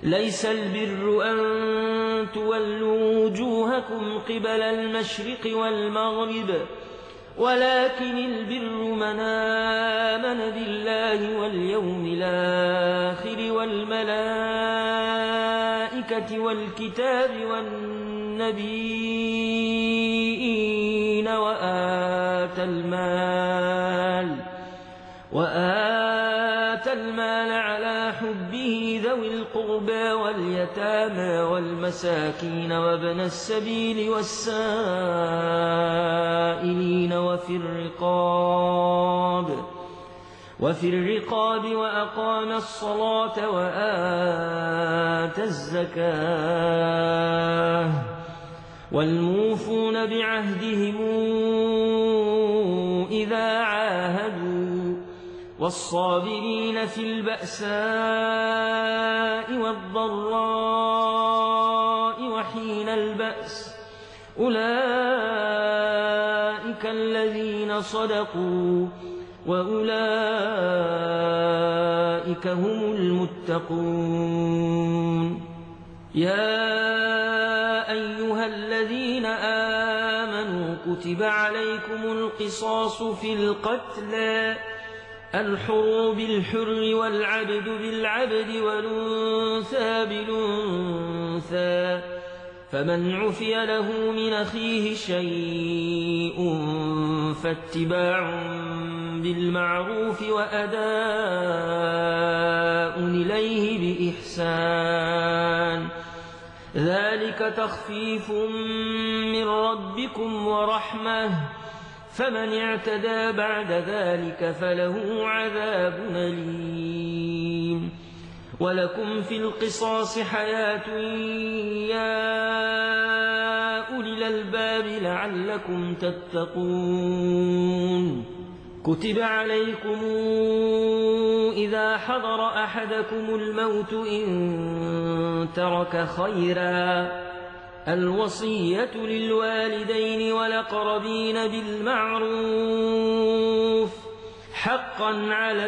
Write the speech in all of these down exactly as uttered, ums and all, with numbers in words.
ليس البر أن تولوا وجوهكم قبل المشرق والمغرب ولكن البر من آمن بالله واليوم الآخر والملائكة والكتاب والنبيين وآتى المال وآتى المال على حبه ذوي القربى واليتامى والمساكين وابن السبيل والسائلين وفي الرقاب وفي الرقاب وأقام الصلاة وآتى الزكاة والموفون بعهدهم إذا عاهدوا والصابرين في البأساء والضراء وحين البأس أولئك الذين صدقوا وأولئك هم المتقون. يا أيها الذين آمنوا كتب عليكم القصاص في القتلى الحر بالحر والعبد بالعبد والأنثى بالأنثى فمن عفي له من أخيه شيء فاتباع بالمعروف وأداء إليه بإحسان ذلك تخفيف من ربكم ورحمة فمن اعتدى بعد ذلك فله عذاب أليم. ولكم في القصاص حياة يا أولي الألباب لعلكم تتقون. كتب عليكم إذا حضر أحدكم الموت إن ترك خيرا الوصية للوالدين والأقربين بالمعروف حقا على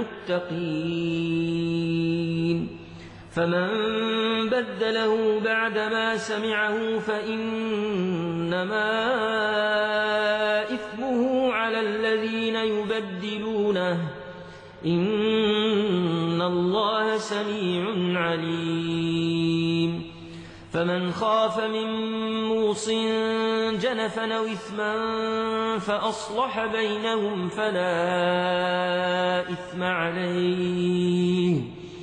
المتقين فمن بدله بعدما سمعه فإنما إثمه على الذين يبدلونه إن الله سميع عليم. فمن خاف من موص جنفا أو إثما فأصلح بينهم فلا إثم عليه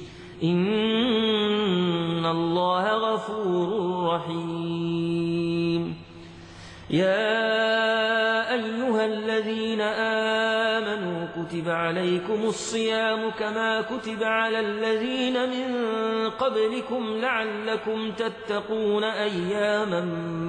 إن الله غفور رحيم. يا أيها الذين آمنوا كتب عليكم الصيام كما كتب على الذين من قبلكم لعلكم تتقون أياما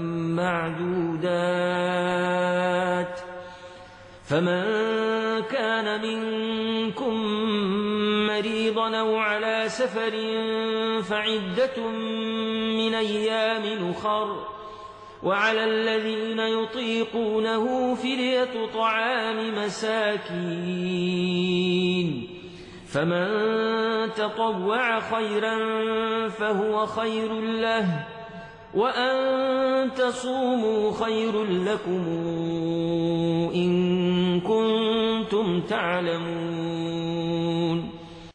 معدودات فمن كان منكم مريضا أو على سفر فعدة من أيام أخر وعلى الذين يطيقونه فدية طعام مساكين فمن تطوع خيرا فهو خير له وأن تصوموا خير لكم إن كنتم تعلمون.